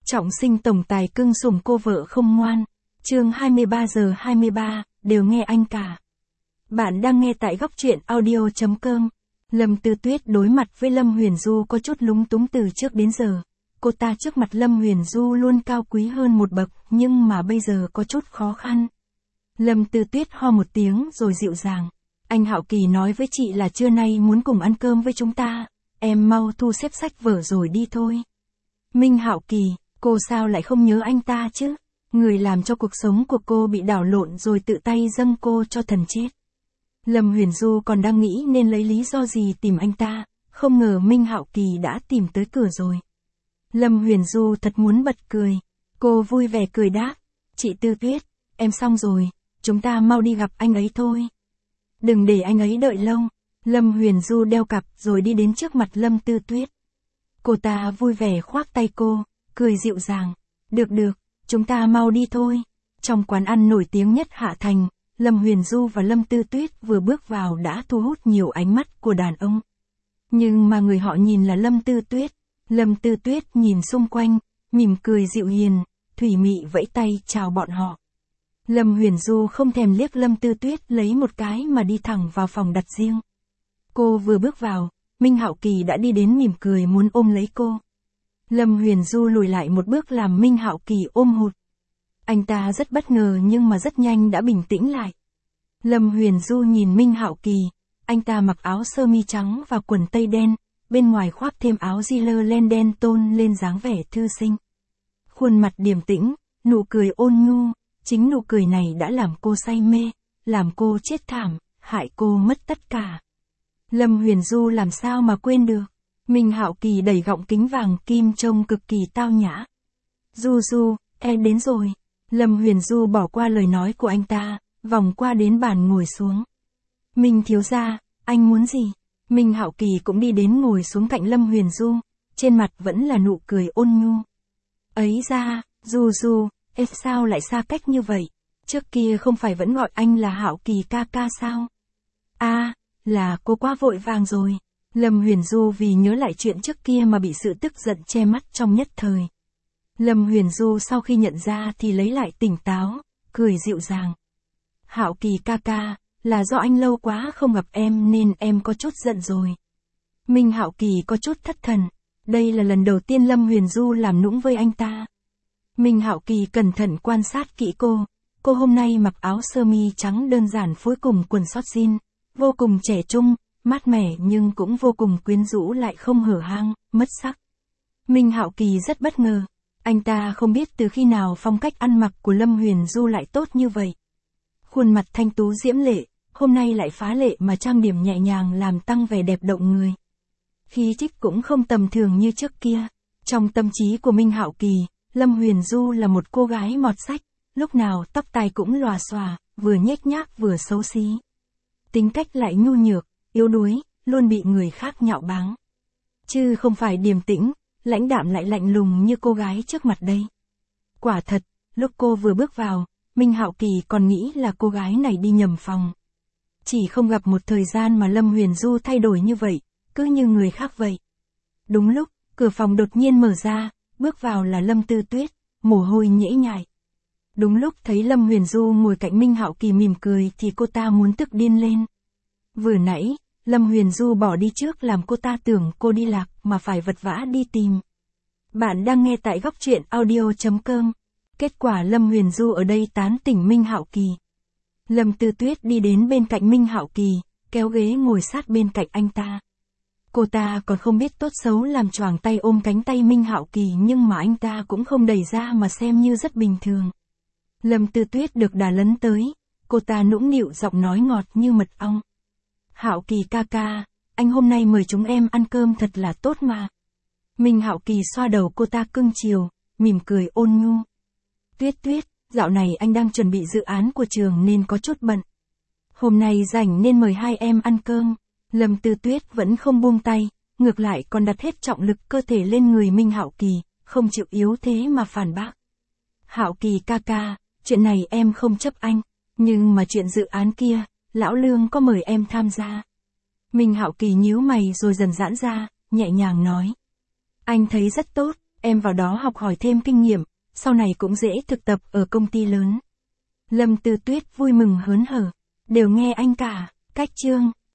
Trọng sinh tổng tài cưng sủng cô vợ không ngoan. Chương 23 giờ 23, đều nghe anh cả. Bạn đang nghe tại góc truyện audio.com. Lâm Tư Tuyết đối mặt với Lâm Huyền Du có chút lúng túng từ trước đến giờ. Cô ta trước mặt Lâm Huyền Du luôn cao quý hơn một bậc, nhưng mà bây giờ có chút khó khăn. Lâm Tư Tuyết ho một tiếng rồi dịu dàng. Anh Hạo Kỳ nói với chị là trưa nay muốn cùng ăn cơm với chúng ta. Em mau thu xếp sách vở rồi đi thôi. Minh Hạo Kỳ, cô sao lại không nhớ anh ta chứ? Người làm cho cuộc sống của cô bị đảo lộn rồi tự tay dâng cô cho thần chết. Lâm Huyền Du còn đang nghĩ nên lấy lý do gì tìm anh ta, không ngờ Minh Hạo Kỳ đã tìm tới cửa rồi. Lâm Huyền Du thật muốn bật cười. Cô vui vẻ cười đáp, chị Tư Tuyết, em xong rồi, chúng ta mau đi gặp anh ấy thôi. Đừng để anh ấy đợi lâu. Lâm Huyền Du đeo cặp rồi đi đến trước mặt Lâm Tư Tuyết. Cô ta vui vẻ khoác tay cô, cười dịu dàng. Được, chúng ta mau đi thôi. Trong quán ăn nổi tiếng nhất Hạ Thành, Lâm Huyền Du và Lâm Tư Tuyết vừa bước vào đã thu hút nhiều ánh mắt của đàn ông. Nhưng mà người họ nhìn là Lâm Tư Tuyết. Lâm Tư Tuyết nhìn xung quanh, mỉm cười dịu hiền, thủy mị vẫy tay chào bọn họ. Lâm Huyền Du không thèm liếc Lâm Tư Tuyết lấy một cái mà đi thẳng vào phòng đặt riêng. Cô vừa bước vào, Minh Hạo Kỳ đã đi đến mỉm cười muốn ôm lấy cô. Lâm Huyền Du lùi lại một bước làm Minh Hạo Kỳ ôm hụt. Anh ta rất bất ngờ nhưng mà rất nhanh đã bình tĩnh lại. Lâm Huyền Du nhìn Minh Hạo Kỳ, anh ta mặc áo sơ mi trắng và quần tây đen, bên ngoài khoác thêm áo Giller len đen tôn lên dáng vẻ thư sinh. Khuôn mặt điềm tĩnh, nụ cười ôn nhu, chính nụ cười này đã làm cô say mê, làm cô chết thảm, hại cô mất tất cả. Lâm Huyền Du làm sao mà quên được. Minh Hạo Kỳ đẩy gọng kính vàng kim trông cực kỳ tao nhã. Du, em đến rồi. Lâm Huyền Du bỏ qua lời nói của anh ta, vòng qua đến bàn ngồi xuống. Minh thiếu gia, anh muốn gì? Minh Hạo Kỳ cũng đi đến ngồi xuống cạnh Lâm Huyền Du, trên mặt vẫn là nụ cười ôn nhu. Ấy ra, Du, em sao lại xa cách như vậy? Trước kia không phải vẫn gọi anh là Hạo Kỳ ca ca sao? À, là cô quá vội vàng rồi. Lâm Huyền Du vì nhớ lại chuyện trước kia mà bị sự tức giận che mắt trong nhất thời. Lâm Huyền Du sau khi nhận ra thì lấy lại tỉnh táo, cười dịu dàng. Hạo Kỳ ca ca, là do anh lâu quá không gặp em nên em có chút giận rồi. Minh Hạo Kỳ có chút thất thần. Đây là lần đầu tiên Lâm Huyền Du làm nũng với anh ta. Minh Hạo Kỳ cẩn thận quan sát kỹ cô. Cô hôm nay mặc áo sơ mi trắng đơn giản phối cùng quần sót jean, vô cùng trẻ trung, mát mẻ nhưng cũng vô cùng quyến rũ lại không hở hang, mất sắc. Minh Hạo Kỳ rất bất ngờ. Anh ta không biết từ khi nào phong cách ăn mặc của Lâm Huyền Du lại tốt như vậy. Khuôn mặt thanh tú diễm lệ, hôm nay lại phá lệ mà trang điểm nhẹ nhàng làm tăng vẻ đẹp động người. Khí chất cũng không tầm thường như trước kia. Trong tâm trí của Minh Hạo Kỳ, Lâm Huyền Du là một cô gái mọt sách, lúc nào tóc tai cũng lòa xòa, vừa nhếch nhác vừa xấu xí. Tính cách lại nhu nhược, yếu đuối, luôn bị người khác nhạo báng. Chứ không phải điềm tĩnh, lãnh đạm lại lạnh lùng như cô gái trước mặt đây. Quả thật, lúc cô vừa bước vào, Minh Hạo Kỳ còn nghĩ là cô gái này đi nhầm phòng. Chỉ không gặp một thời gian mà Lâm Huyền Du thay đổi như vậy, cứ như người khác vậy. Đúng lúc, cửa phòng đột nhiên mở ra, bước vào là Lâm Tư Tuyết, mồ hôi nhễ nhại. Đúng lúc thấy Lâm Huyền Du ngồi cạnh Minh Hạo Kỳ mỉm cười thì cô ta muốn tức điên lên. Vừa nãy, Lâm Huyền Du bỏ đi trước làm cô ta tưởng cô đi lạc mà phải vật vã đi tìm. Bạn đang nghe tại góc truyện audio.com. Kết quả Lâm Huyền Du ở đây tán tỉnh Minh Hạo Kỳ. Lâm Tư Tuyết đi đến bên cạnh Minh Hạo Kỳ, kéo ghế ngồi sát bên cạnh anh ta. Cô ta còn không biết tốt xấu làm choàng tay ôm cánh tay Minh Hạo Kỳ nhưng mà anh ta cũng không đẩy ra mà xem như rất bình thường. Lâm Tư Tuyết được đà lấn tới, cô ta nũng nịu giọng nói ngọt như mật ong. Hạo Kỳ ca ca, anh hôm nay mời chúng em ăn cơm thật là tốt mà. Minh Hạo Kỳ xoa đầu cô ta cưng chiều, mỉm cười ôn nhu. Tuyết, dạo này anh đang chuẩn bị dự án của trường nên có chút bận. Hôm nay rảnh nên mời hai em ăn cơm. Lâm Tư Tuyết vẫn không buông tay, ngược lại còn đặt hết trọng lực cơ thể lên người Minh Hạo Kỳ, không chịu yếu thế mà phản bác. Hạo Kỳ ca ca, chuyện này em không chấp anh, nhưng mà chuyện dự án kia, lão Lương có mời em tham gia. Minh Hạo Kỳ nhíu mày rồi dần giãn ra, nhẹ nhàng nói. Anh thấy rất tốt, em vào đó học hỏi thêm kinh nghiệm, sau này cũng dễ thực tập ở công ty lớn. Lâm Tư Tuyết vui mừng hớn hở. Đều nghe anh cả. Cách chương